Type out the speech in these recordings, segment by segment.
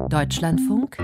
Deutschlandfunk,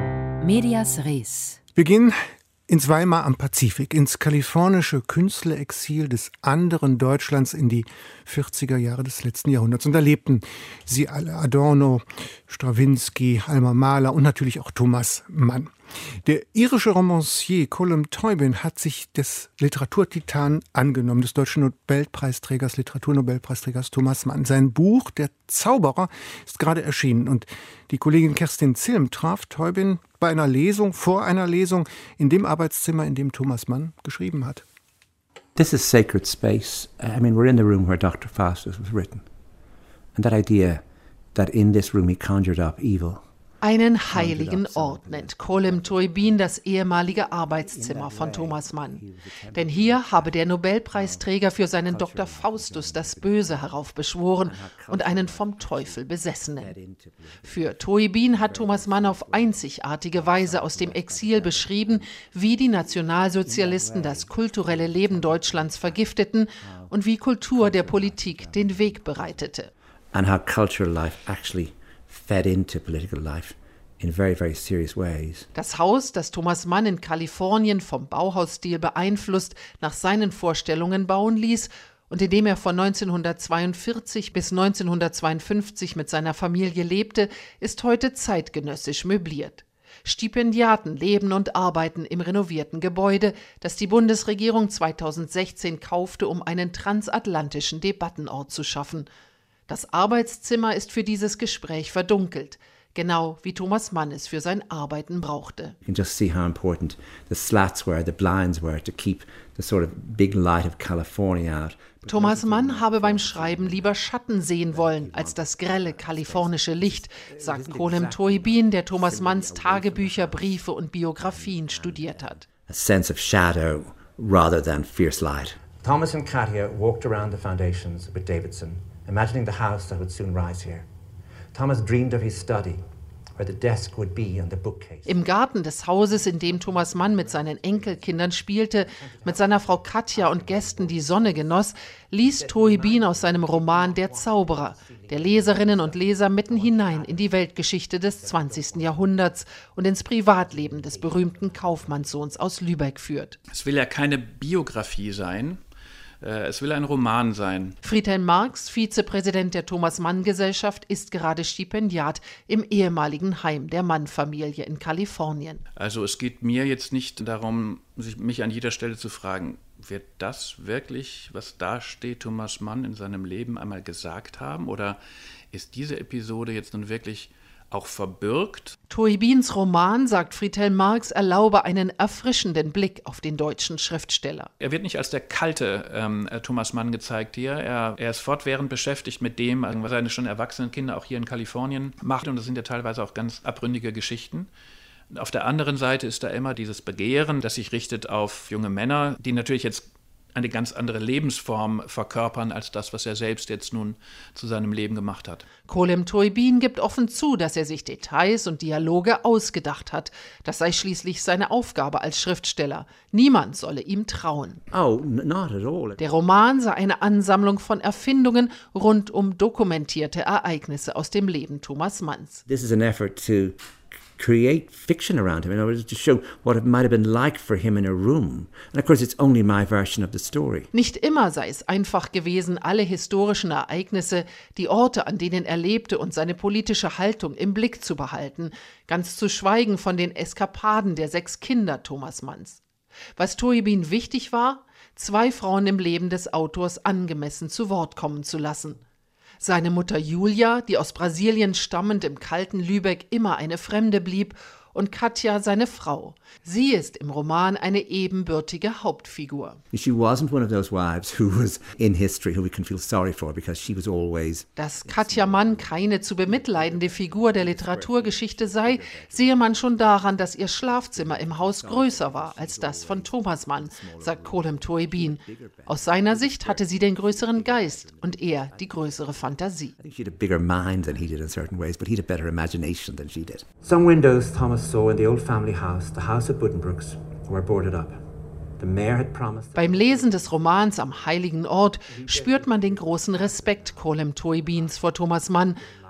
Medias Res. Wir gehen ins Weimar am Pazifik, ins kalifornische Künstlerexil des anderen Deutschlands in die 40er Jahre des letzten Jahrhunderts. Und da lebten sie alle: Adorno, Strawinsky, Alma Mahler und natürlich auch Thomas Mann. Der irische Romancier Colm Tóibín hat sich des Literaturtitanen angenommen, des deutschen Nobelpreisträgers, Literaturnobelpreisträgers Thomas Mann. Sein Buch Der Zauberer ist gerade erschienen und die Kollegin Kerstin Zilm traf Tóibín bei einer Lesung, vor einer Lesung, in dem Arbeitszimmer, in dem Thomas Mann geschrieben hat. This is sacred space. I mean, we're in the room where Dr. Faustus was written. And that idea that in this room he conjured up evil. Einen heiligen Ort nennt Colm Tóibín das ehemalige Arbeitszimmer von Thomas Mann. Denn hier habe der Nobelpreisträger für seinen Dr. Faustus das Böse heraufbeschworen und einen vom Teufel Besessenen. Für Tóibín hat Thomas Mann auf einzigartige Weise aus dem Exil beschrieben, wie die Nationalsozialisten das kulturelle Leben Deutschlands vergifteten und wie Kultur der Politik den Weg bereitete. And how cultural life actually fed into political life in very, very serious ways. Das Haus, das Thomas Mann in Kalifornien vom Bauhausstil beeinflusst, nach seinen Vorstellungen bauen ließ und in dem er von 1942 bis 1952 mit seiner Familie lebte, ist heute zeitgenössisch möbliert. Stipendiaten leben und arbeiten im renovierten Gebäude, das die Bundesregierung 2016 kaufte, um einen transatlantischen Debattenort zu schaffen. Das Arbeitszimmer ist für dieses Gespräch verdunkelt, genau wie Thomas Mann es für sein Arbeiten brauchte. You can just see how important the slats were, the blinds were to keep the sort of big light of California out. Thomas Mann habe beim Schreiben lieber Schatten sehen wollen als das grelle kalifornische Licht, sagt Colm Tóibín, der Thomas Manns Tagebücher, Briefe und Biografien studiert hat. A sense of shadow rather than fierce light. Thomas and Katia walked around the foundations with Davidson, imagining the house that would soon rise here. Thomas dreamed of his study, where the desk would be and the bookcase. Im Garten des Hauses, in dem Thomas Mann mit seinen Enkelkindern spielte, mit seiner Frau Katja und Gästen die Sonne genoss, ließ Tóibín aus seinem Roman Der Zauberer der Leserinnen und Leser mitten hinein in die Weltgeschichte des 20. Jahrhunderts und ins Privatleben des berühmten Kaufmannssohns aus Lübeck führt. Es will ja keine Biografie sein. Es will ein Roman sein. Friedhelm Marx, Vizepräsident der Thomas-Mann-Gesellschaft, ist gerade Stipendiat im ehemaligen Heim der Mann-Familie in Kalifornien. Also es geht mir jetzt nicht darum, mich an jeder Stelle zu fragen, wird das wirklich, was da steht, Thomas Mann in seinem Leben einmal gesagt haben? Oder ist diese Episode jetzt nun wirklich auch verbürgt? Tóibíns Roman, sagt Friedhelm Marx, erlaube einen erfrischenden Blick auf den deutschen Schriftsteller. Er wird nicht als der kalte Thomas Mann gezeigt hier. Er ist fortwährend beschäftigt mit dem, was seine schon erwachsenen Kinder auch hier in Kalifornien machen. Und das sind ja teilweise auch ganz abgründige Geschichten. Und auf der anderen Seite ist da immer dieses Begehren, das sich richtet auf junge Männer, die natürlich jetzt eine ganz andere Lebensform verkörpern als das, was er selbst jetzt nun zu seinem Leben gemacht hat. Colm Tóibín gibt offen zu, dass er sich Details und Dialoge ausgedacht hat. Das sei schließlich seine Aufgabe als Schriftsteller. Niemand solle ihm trauen. Oh, not at all. Der Roman sei eine Ansammlung von Erfindungen rund um dokumentierte Ereignisse aus dem Leben Thomas Manns. This is an effort to create fiction around him in order to show what it might have been like for him in a room. And of course it's only my version of the story. Nicht immer sei es einfach gewesen, alle historischen Ereignisse, die Orte, an denen er lebte und seine politische Haltung im Blick zu behalten, ganz zu schweigen von den Eskapaden der 6 Kinder Thomas Manns. Was Tóibín wichtig war, 2 Frauen im Leben des Autors angemessen zu Wort kommen zu lassen. Seine Mutter Julia, die aus Brasilien stammend im kalten Lübeck immer eine Fremde blieb, und Katja, seine Frau. Sie ist im Roman eine ebenbürtige Hauptfigur. She wasn't one of those wives who was in history who we can feel sorry for because she was always. Dass Katja Mann keine zu bemitleidende Figur der Literaturgeschichte sei, sehe man schon daran, dass ihr Schlafzimmer im Haus größer war als das von Thomas Mann, sagt Colm Tóibín. Aus seiner Sicht hatte sie den größeren Geist und er die größere Fantasie. I think she had a bigger mind than he did in certain ways, but he had a better imagination than she did. Some windows Thomas saw in the old family house, the house at Buddenbrooks, were boarded up. The mayor had promised. Beim Lesen des Romans Am heiligen Ort spürt man den großen Respekt Colm Tóibíns vor Thomas Mann,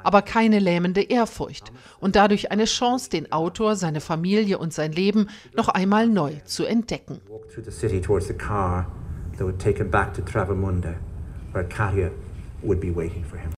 aber keine lähmende Ehrfurcht und dadurch eine Chance, den Autor, seine Familie und sein Leben noch einmal neu zu entdecken. Walked through the city towards the car that would take him back to Travemünde, where Katja would be waiting for him.